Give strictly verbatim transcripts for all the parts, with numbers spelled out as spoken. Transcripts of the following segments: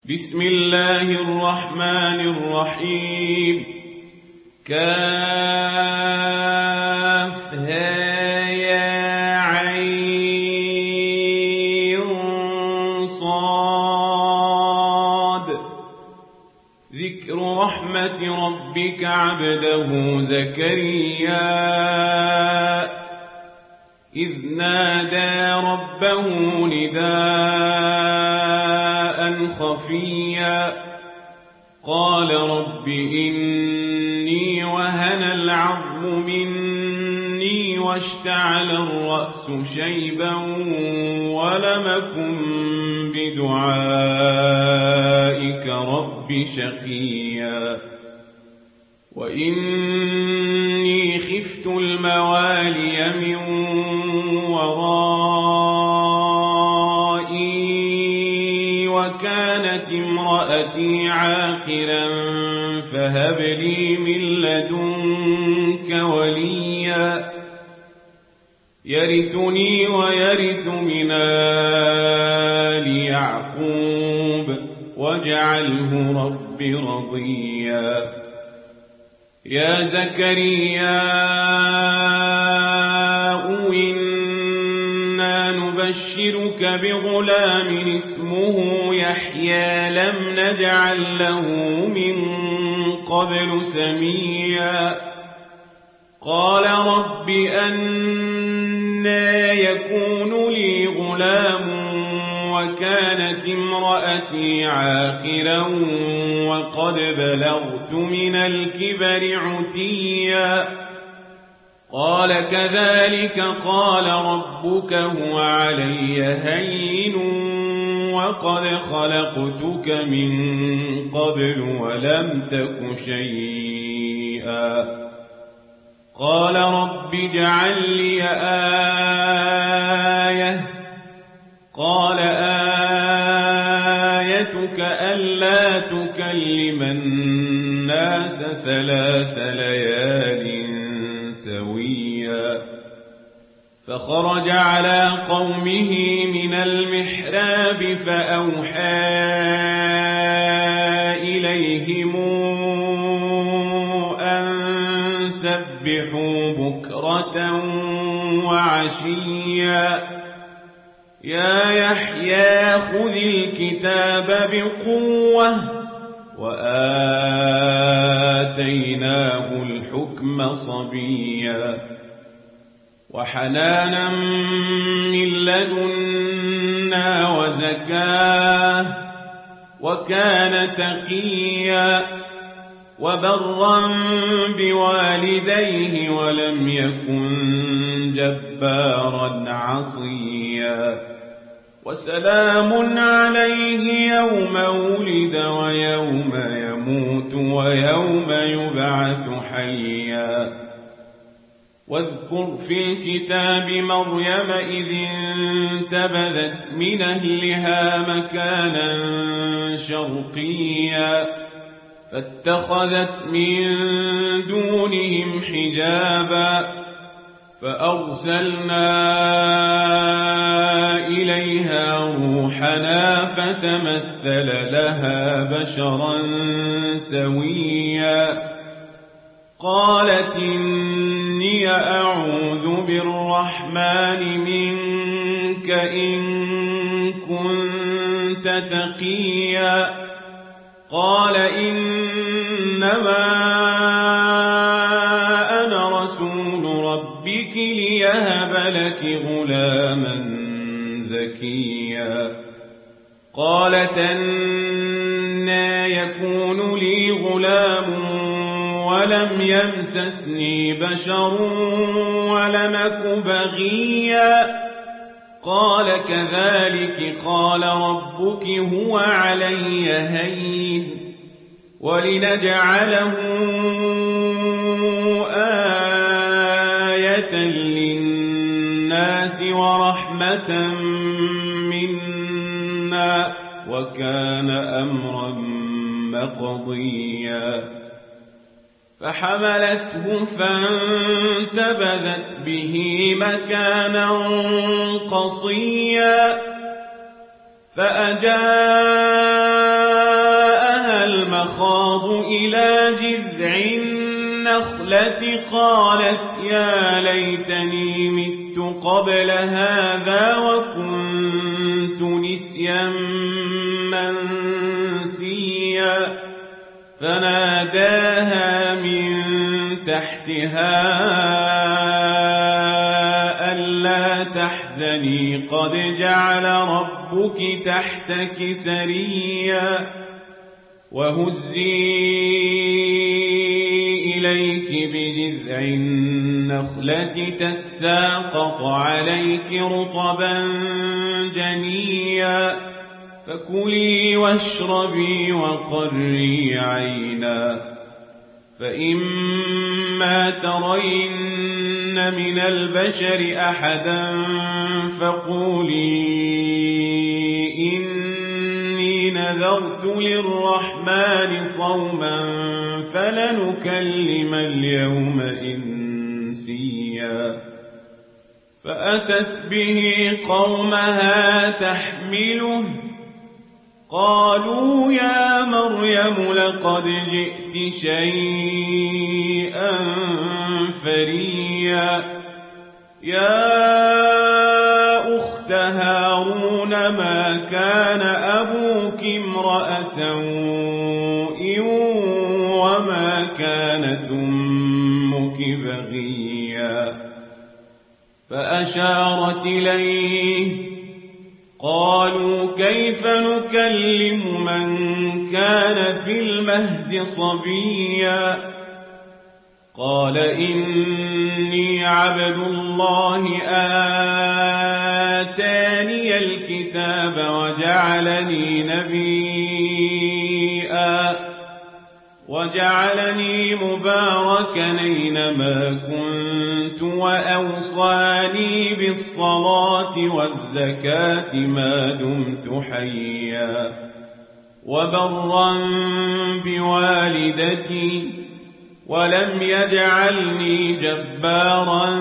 بسم الله الرحمن الرحيم. كافها يا عين صاد. ذكر رحمة ربك عبده زكريا إذ نادى ربه نداء خفيا قال رب إني وهن العظم مني واشتعل الرأس شيبا ولم أكن بدعائك رب شقيا وإني خفت الموالي من ورائي وكانت امرأتي عاقرا فهب لي من لدنك وليا يرثني ويرث من آل يعقوب واجعله رب رضيا. يا زكريا إنا نبشرك بغلام اسمه يحيى لم نجعل له من قبل سميا قال رب أنى يكون لي غلام وكانت امرأتي عاقرا وقد بلغت من الكبر عتيا قال كذلك قال ربك هو علي هين وقد خلقتك من قبل ولم تك شيئا قال رب اجعل لي آية قال آيتك ألا تكلم الناس ثلاث ليال سويا فخرج على قومه من المحراب فأوحى إليهم أن سبحوا بكرة وعشيا يا يحيى خذ الكتاب بقوة وآتيناه الحكم صبيا وحنانا من لدنا وزكاة وكان تقيا وبرا بوالديه ولم يكن جبارا عصيا وسلام عليه يوم ولد ويوم يموت ويوم يبعث حيا واذكر في الكتاب مريم إذ انتبذت من أهلها مكانا شرقيا فاتخذت من دونهم حجابا فأرسلنا إليها روحنا فتمثل لها بشرا سويا قالت إني أعوذ بالرحمن منك إن كنت تقيا قال إنما أنا رسول ربك ليهب لك غلاما زكيا قالت أنى يكون لي غلام ولم يمسسني بشر ولم أك بغيا قال كذلك قال ربك هو علي هين ولنجعله آية للناس ورحمة منا وكان أمرا مقضيا فحملته فانتبذت به مكانا قصيا فأجاء فأسقط إلى جذع النخلة قالت يا ليتني مت قبل هذا وكنت نسيا منسيا فناداها من تحتها ألا تحزني قد جعل ربك تحتك سريا وهزي إليك بجذع النخلة تساقط عليك رطبا جنيا فكلي واشربي وقري عينا فإما ترين من البشر أحدا فقولي إني نذرت للرحمن صوما فلنكلم اليوم إنسيا فأتت به قومها تحمله قالوا يا مريم لقد جئت شيئا فريا يا أخت هارون ما كان أبوك امرأ سوء وما كانت أمك بغيا فأشارت إليه قالوا كيف نكلم من كان في المهد صبيا قال إني عبد الله آتاني الكتاب وجعلني نبيا وجعلني مباركا أينما كنت وأوصاني بالصلاة والزكاة ما دمت حيا وبرا بوالدتي ولم يجعلني جبارا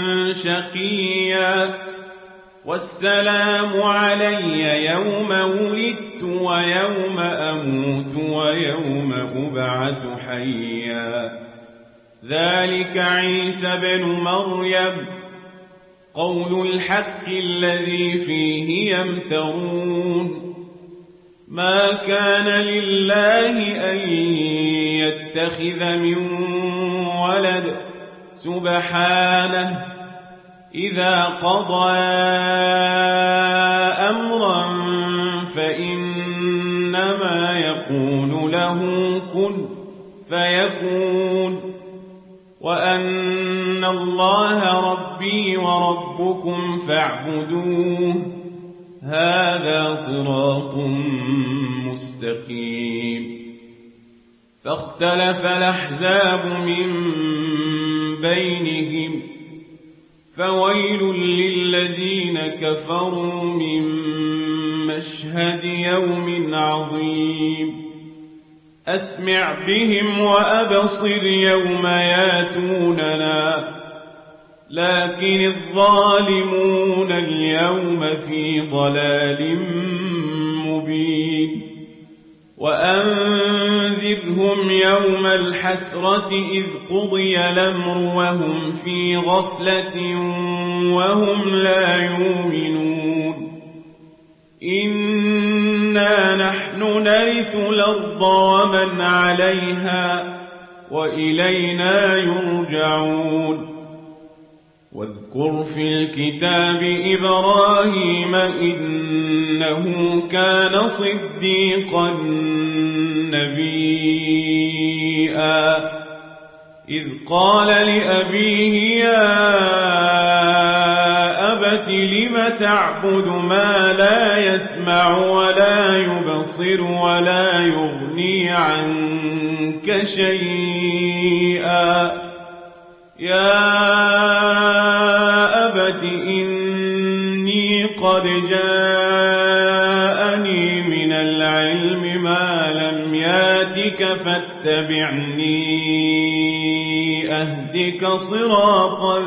شقيا والسلام علي يوم ولدت ويوم أموت ويوم أبعث حيا ذلك عيسى بن مريم قول الحق الذي فيه يمترون ما كان لله أن يتخذ من ولد سبحانه إذا قضى أمرا فإنما يقول له كن فيكون وأن الله ربي وربكم فاعبدوه هذا صراط مستقيم فاختلف الأحزاب من بينهم فويل للذين كفروا من مشهد يوم عظيم أسمع بهم وأبصر يوم ياتوننا لكن الظالمون اليوم في ضلال مبين وأنذرهم يوم الحسرة إذ قضي الأمر وهم في غفلة وهم لا يؤمنون إنا نحن نرث الأرض ومن عليها وإلينا يرجعون واذكر في الكتاب إبراهيم إنه كان صديقا نبيا إذ قال لأبيه يا أبت لم تعبد ما لا يسمع ولا يبصر ولا يغني عنك شيئا يا أبت إني قد جاءني من العلم ما لم ياتك فاتبعني أهدك صراطا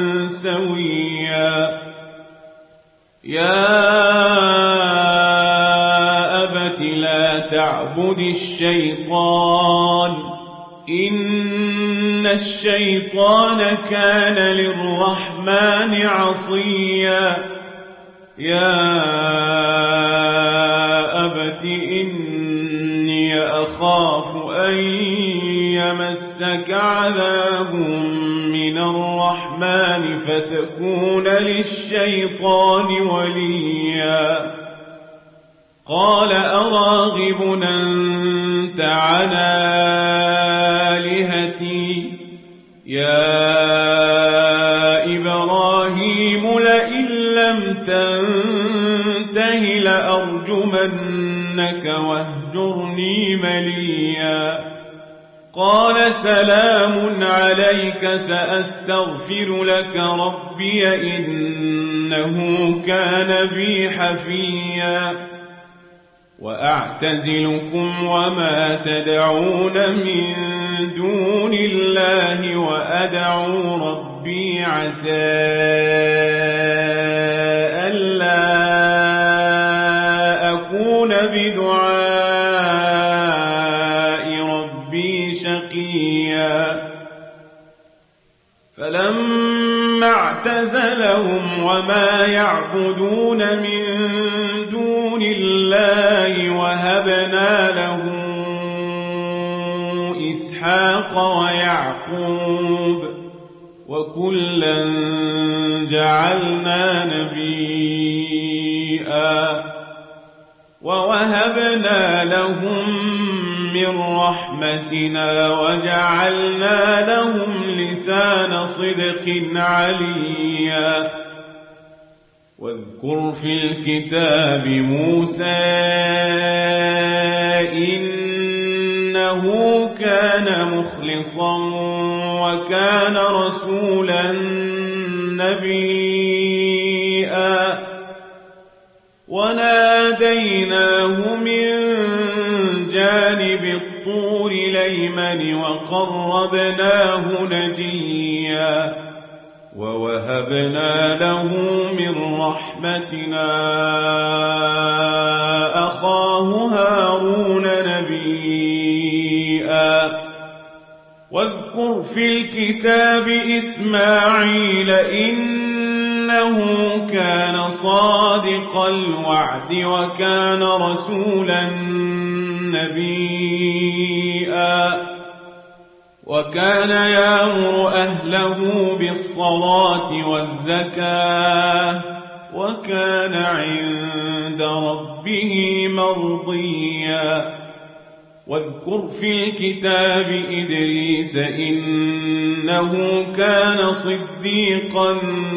سويا يا أبت لا تعلم تعبد الشيطان إن الشيطان كان للرحمن عصيا يا أبت إني أخاف أن يمسك عذاب من الرحمن فتكون للشيطان وليا قال أراغب أنت عن آلهتي يا إبراهيم لئن لم تنته لأرجمنك واهجرني مليا قال سلام عليك سأستغفر لك ربي إنه كان بي حفيا وأعتزلكم وما تدعون من دون الله وأدعو ربي عسى ألا أكون بدعاء ربي شقيا فلما اعتزلهم وما يعبدون من دون الله وهبنا له إسحاق ويعقوب وكلا جعلنا نبيا ووهبنا لهم من رحمتنا وجعلنا لهم لسان صدق عليا واذكر في الكتاب موسى إنه كان مخلصا وكان رسولا نبيا وناديناه من جانب الطور الأيمن وقربناه نجيا ووهبنا له من رحمتنا أخاه هارون نبيا واذكر في الكتاب إسماعيل إنه كان صادق الوعد وكان رسولا نبيا وكان يأمر أهله بالصلاة والزكاة وكان عند ربه مرضيا واذكر في الكتاب إدريس إنه كان صديقا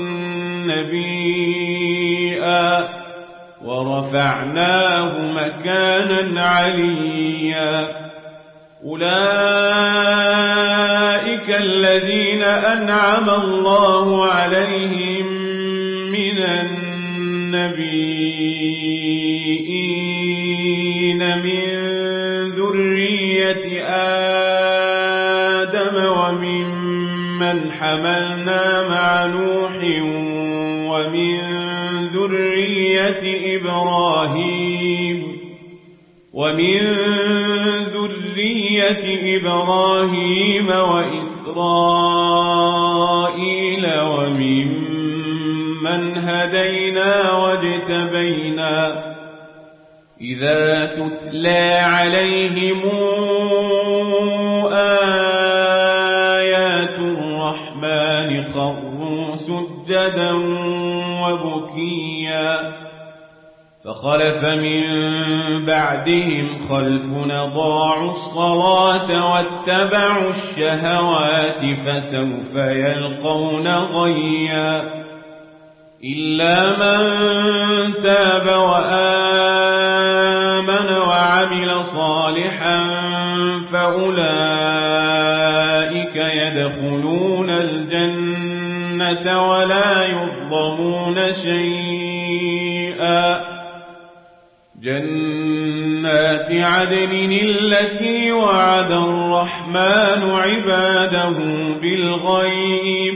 نبيا ورفعناه مكانا عليا أولئك الذين أنعم الله عليهم من النبيين من ذرية آدم وممن حملنا مع نوح ومن ذرية إبراهيم ومن ذرية إبراهيم وإسرائيل وممن هدينا واجتبينا إذا تتلى عليهم آيات الرحمن خروا سجدا وبكيا فخلف من بعدهم خلف أضاعوا الصلاة واتبعوا الشهوات فسوف يلقون غيا إلا من تاب وآمن وعمل صالحا فأولئك يدخلون الجنة ولا يظلمون شيئا جنات عدن التي وعد الرحمن عباده بالغيب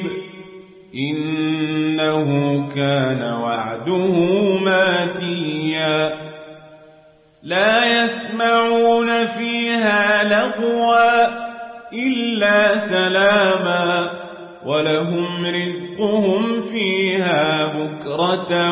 إنه كان وعده ماتيا لا يسمع يسمعون فيها لغوا إلا سلاما ولهم رزقهم فيها بكرة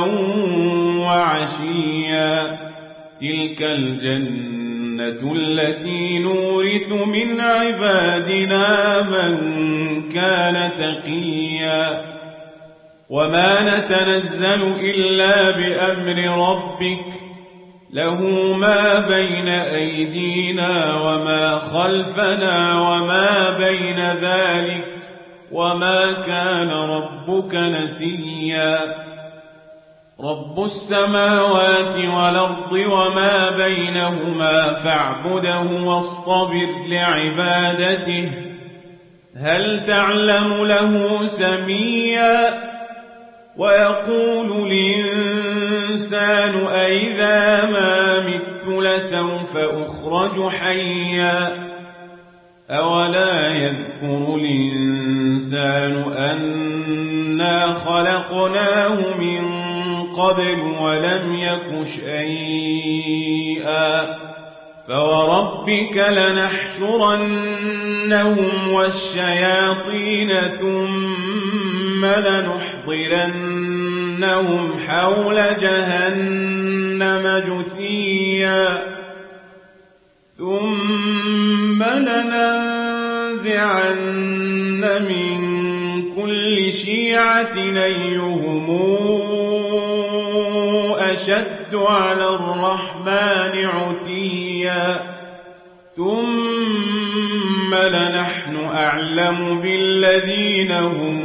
وعشيا تلك الجنة التي نورث من عبادنا من كان تقيا وما نتنزل إلا بأمر ربك له ما بين أيدينا وما خلفنا وما بين ذلك وما كان ربك نسيا رب السماوات والأرض وما بينهما فاعبده واصطبر لعبادته هل تعلم له سميا ويقول الإنسان أئذا ما مت لسوف أخرج حيا أولا يذكر الإنسان أنا خلقناه من قبل ولم يك شيئا فوربك لنحشرنهم والشياطين ثم لنحضرنهم حول جهنم جثيا ثم لننزعن من كل شيعة أيهم أشد على الرحمن عتيا ثم لنحن أعلم بالذين هم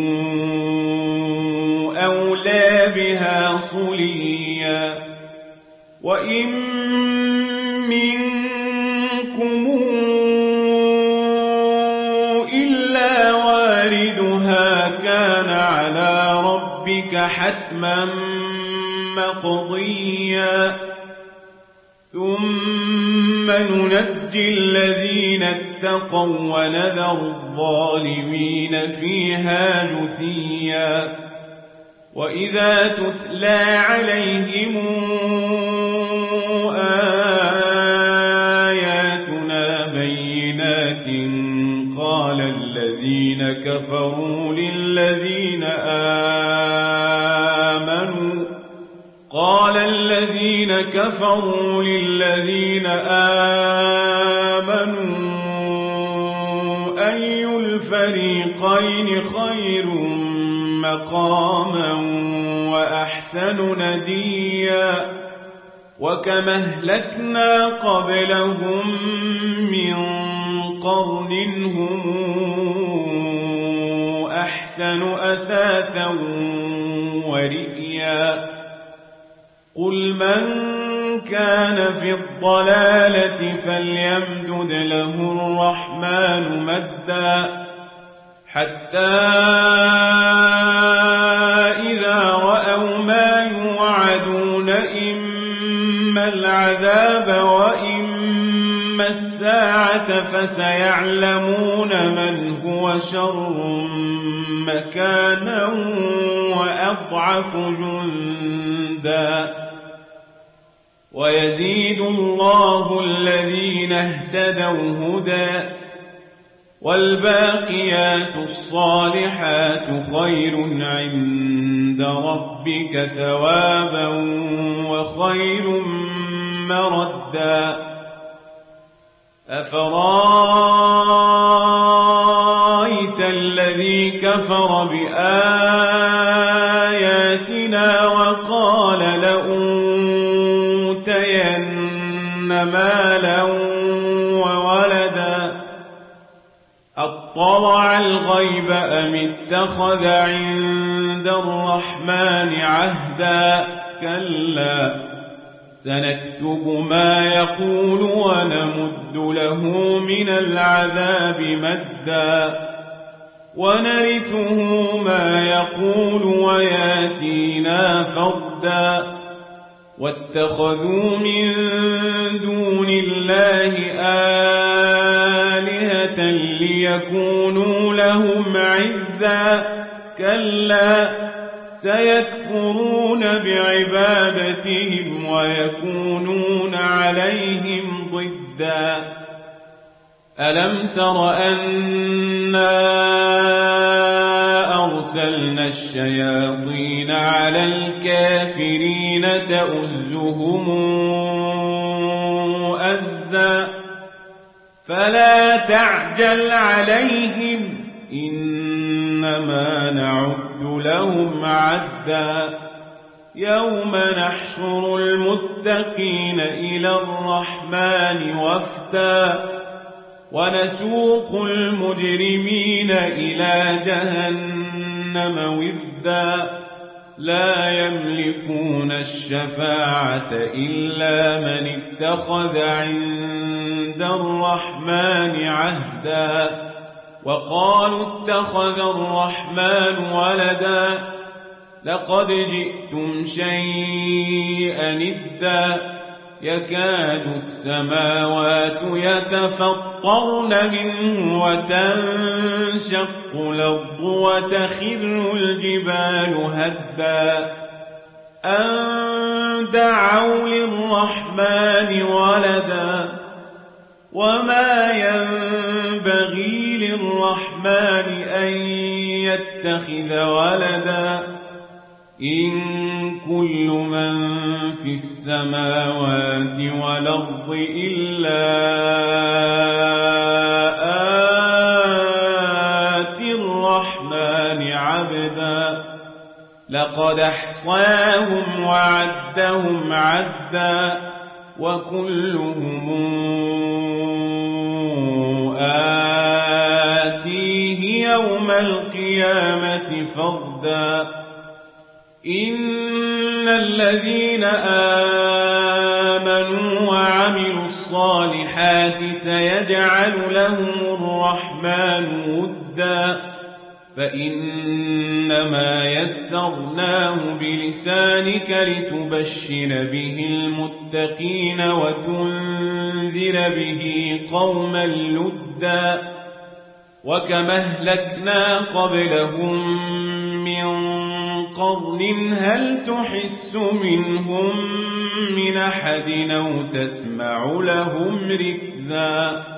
أولى بها صليا وإن منكم إلا واردها كان على ربك حتما مقضيا ثم ننجي الذين اتقوا ونذر الظالمين فيها جثيا وإذا تتلى عليهم آياتنا بينات قال الذين كفروا للذين آمنوا قال الذين كفروا للذين آمنوا أي الفريقين خير مقاما وأحسن نديا وكما أهلكنا قبلهم من قرن هم أحسن أثاثا ورئيا قل من كان في الضلالة فليمدد له الرحمن مدا حتى إذا رأوا ما يوعدون إما العذاب وإما الساعة فسيعلمون من هو شر مكانا وأضعف جندا ويزيد الله الذين اهتدوا هدى والباقيات الصالحات خير عند ربك ثوابا وخير مردا أفرايت الذي كفر بآياتنا وقال لأوتين مالا وولدا أطلع الغيب أم اتخذ عند الرحمن عهدا كلا سنكتب ما يقول ونمد له من العذاب مدا ونرثه ما يقول وياتينا فردا واتخذوا من دون الله آلهة ليكونوا لهم عزا كلا سيكفرون بعبادتهم ويكونون عليهم ودا ألم تر أنا أرسلنا الشياطين على الكافرين تؤزهم أزا فلا تعجل عليهم إنما نعد لهم عدا يوم نحشر المتقين إلى الرحمن وفدا ونسوق المجرمين إلى جهنم وفدا لا يملكون الشفاعة إلا من اتخذ عند الرحمن عهدا وقالوا اتخذ الرحمن ولدا لقد جئتم شيئا إدا يكاد السماوات يتفطرن منه وتنشق الأرض وتخر الجبال هدا أن دعوا للرحمن ولدا وما ينبغي للرحمن أن يتخذ ولدا إن كل من في السماوات والأرض إلا آتي الرحمن عبدا لقد أحصاهم وعدهم عدا وكلهم آتيه يوم القيامة فردا إن الذين آمنوا وعملوا الصالحات سيجعل لهم الرحمن ودا فإنما يسرناه بلسانك لتبشر به المتقين وتنذر به قوما لدا وكما أهلكنا قبلهم من قرن هل تحس منهم من أحد أو تسمع لهم ركزا